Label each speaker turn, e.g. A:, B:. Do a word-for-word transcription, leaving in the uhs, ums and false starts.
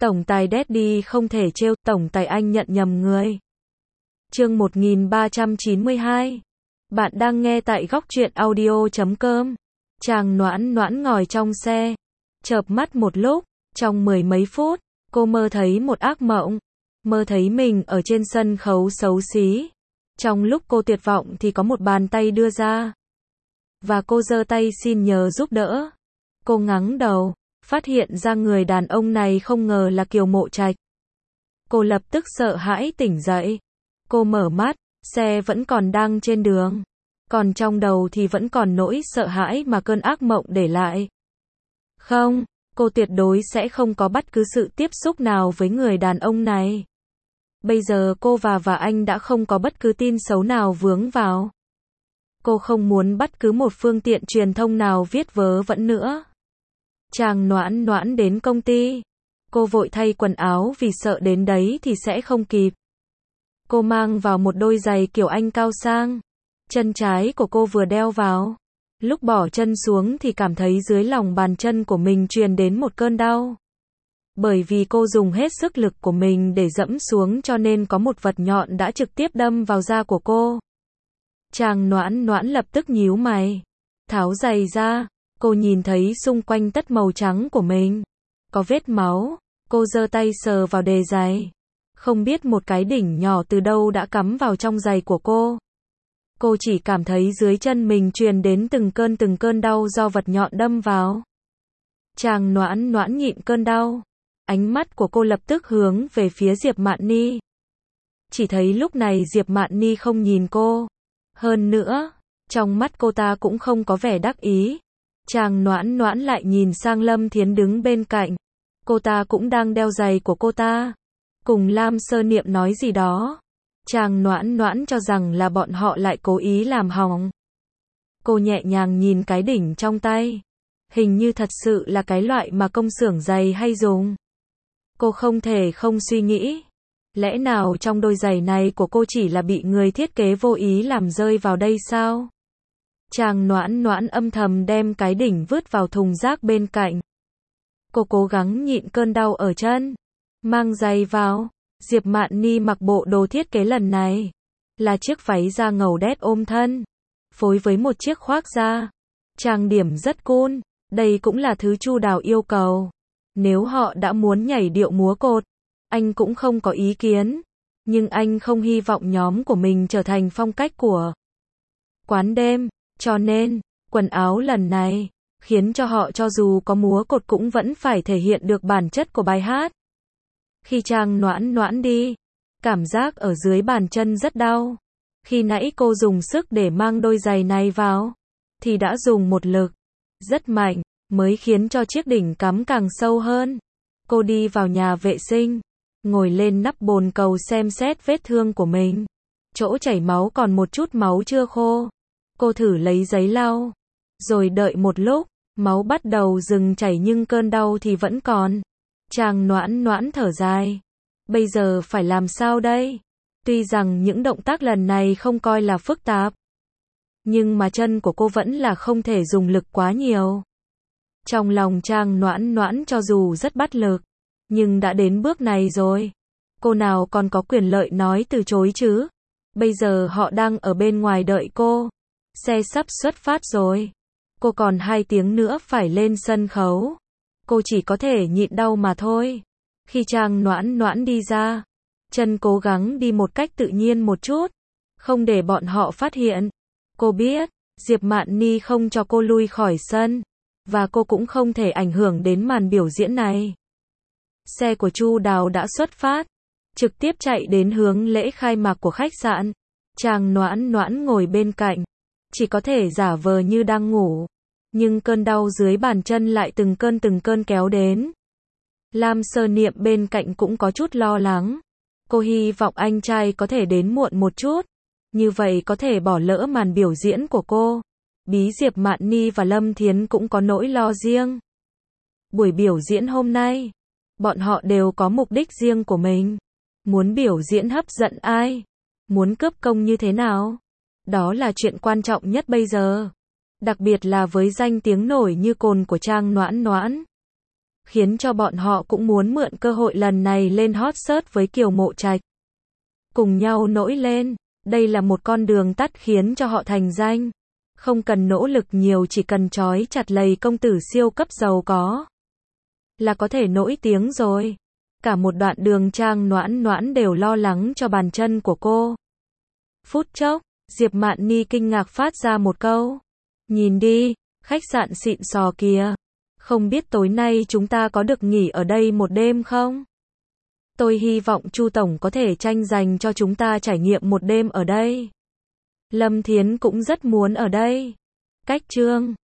A: Tổng tài Daddy không thể trêu, tổng tài anh nhận nhầm người. Chương một nghìn ba trăm chín mươi hai. Bạn đang nghe tại góc truyện audio chấm com. Chàng Noãn Noãn ngồi trong xe, chợp mắt một lúc, trong mười mấy phút, cô mơ thấy một ác mộng. Mơ thấy mình ở trên sân khấu xấu xí. Trong lúc cô tuyệt vọng thì có một bàn tay đưa ra. Và cô giơ tay xin nhờ giúp đỡ. Cô ngẩng đầu, phát hiện ra người đàn ông này không ngờ là Kiều Mộ Trạch. Cô lập tức sợ hãi tỉnh dậy. Cô mở mắt, xe vẫn còn đang trên đường. Còn trong đầu thì vẫn còn nỗi sợ hãi mà cơn ác mộng để lại. Không, cô tuyệt đối sẽ không có bất cứ sự tiếp xúc nào với người đàn ông này. Bây giờ cô và và anh đã không có bất cứ tin xấu nào vướng vào. Cô không muốn bất cứ một phương tiện truyền thông nào viết vớ vẩn nữa. Chàng Noãn Noãn đến công ty. Cô vội thay quần áo vì sợ đến đấy thì sẽ không kịp. Cô mang vào một đôi giày kiểu Anh cao sang. Chân trái của cô vừa đeo vào. Lúc bỏ chân xuống thì cảm thấy dưới lòng bàn chân của mình truyền đến một cơn đau. Bởi vì cô dùng hết sức lực của mình để dẫm xuống cho nên có một vật nhọn đã trực tiếp đâm vào da của cô. Chàng Noãn Noãn lập tức nhíu mày. Tháo giày ra, cô nhìn thấy xung quanh tất màu trắng của mình. Có vết máu, cô giơ tay sờ vào đế giày. Không biết một cái đỉnh nhỏ từ đâu đã cắm vào trong giày của cô. Cô chỉ cảm thấy dưới chân mình truyền đến từng cơn từng cơn đau do vật nhọn đâm vào. Chàng Noãn Noãn nhịn cơn đau. Ánh mắt của cô lập tức hướng về phía Diệp Mạn Ni. Chỉ thấy lúc này Diệp Mạn Ni không nhìn cô. Hơn nữa, trong mắt cô ta cũng không có vẻ đắc ý. Chàng Noãn Noãn lại nhìn sang Lâm Thiến đứng bên cạnh. Cô ta cũng đang đeo giày của cô ta. Cùng Lam Sơ Niệm nói gì đó. Chàng Noãn Noãn cho rằng là bọn họ lại cố ý làm hỏng. Cô nhẹ nhàng nhìn cái đỉnh trong tay. Hình như thật sự là cái loại mà công xưởng giày hay dùng. Cô không thể không suy nghĩ. Lẽ nào trong đôi giày này của cô chỉ là bị người thiết kế vô ý làm rơi vào đây sao? Chàng Noãn Noãn âm thầm đem cái đỉnh vứt vào thùng rác bên cạnh. Cô cố gắng nhịn cơn đau ở chân. Mang giày vào. Diệp Mạn Ni mặc bộ đồ thiết kế lần này. Là chiếc váy da ngầu đét ôm thân. Phối với một chiếc khoác da. Trang điểm rất cool. Đây cũng là thứ Chu Đào yêu cầu. Nếu họ đã muốn nhảy điệu múa cột, anh cũng không có ý kiến. Nhưng anh không hy vọng nhóm của mình trở thành phong cách của quán đêm. Cho nên, quần áo lần này, khiến cho họ cho dù có múa cột cũng vẫn phải thể hiện được bản chất của bài hát. Khi Chàng Noãn Noãn đi, cảm giác ở dưới bàn chân rất đau. Khi nãy cô dùng sức để mang đôi giày này vào, thì đã dùng một lực rất mạnh, mới khiến cho chiếc đỉnh cắm càng sâu hơn. Cô đi vào nhà vệ sinh, ngồi lên nắp bồn cầu xem xét vết thương của mình. Chỗ chảy máu còn một chút máu chưa khô. Cô thử lấy giấy lau, rồi đợi một lúc, máu bắt đầu dừng chảy nhưng cơn đau thì vẫn còn. Chàng Noãn Noãn thở dài. Bây giờ phải làm sao đây? Tuy rằng những động tác lần này không coi là phức tạp, nhưng mà chân của cô vẫn là không thể dùng lực quá nhiều. Trong lòng Chàng Noãn Noãn cho dù rất bất lực, nhưng đã đến bước này rồi. Cô nào còn có quyền lợi nói từ chối chứ? Bây giờ họ đang ở bên ngoài đợi cô. Xe sắp xuất phát rồi. Cô còn hai tiếng nữa phải lên sân khấu. Cô chỉ có thể nhịn đau mà thôi. Khi Chàng Noãn Noãn đi ra, chân cố gắng đi một cách tự nhiên một chút, không để bọn họ phát hiện. Cô biết, Diệp Mạn Ni không cho cô lui khỏi sân, và cô cũng không thể ảnh hưởng đến màn biểu diễn này. Xe của Chu Đào đã xuất phát, trực tiếp chạy đến hướng lễ khai mạc của khách sạn. Chàng Noãn Noãn ngồi bên cạnh, chỉ có thể giả vờ như đang ngủ, nhưng cơn đau dưới bàn chân lại từng cơn từng cơn kéo đến. Lam Sơ Niệm bên cạnh cũng có chút lo lắng. Cô hy vọng anh trai có thể đến muộn một chút, như vậy có thể bỏ lỡ màn biểu diễn của cô. Bí Diệp Mạn Ni và Lâm Thiến cũng có nỗi lo riêng. Buổi biểu diễn hôm nay, bọn họ đều có mục đích riêng của mình. Muốn biểu diễn hấp dẫn ai? Muốn cướp công như thế nào? Đó là chuyện quan trọng nhất bây giờ. Đặc biệt là với danh tiếng nổi như cồn của Chàng Noãn Noãn. khiến cho bọn họ cũng muốn mượn cơ hội lần này lên hot search với Kiều Mộ Trạch. Cùng nhau nổi lên, đây là một con đường tắt khiến cho họ thành danh. Không cần nỗ lực nhiều, chỉ cần trói chặt lầy công tử siêu cấp giàu có là có thể nổi tiếng rồi. Cả một đoạn đường Trang Noãn Noãn đều lo lắng cho bàn chân của cô. Phút chốc, Diệp Mạn Ni kinh ngạc phát ra một câu. Nhìn đi, khách sạn xịn sò kìa. Không biết tối nay chúng ta có được nghỉ ở đây một đêm không? Tôi hy vọng Chu Tổng có thể tranh giành cho chúng ta trải nghiệm một đêm ở đây. Lâm Thiến cũng rất muốn ở đây. Cách Trương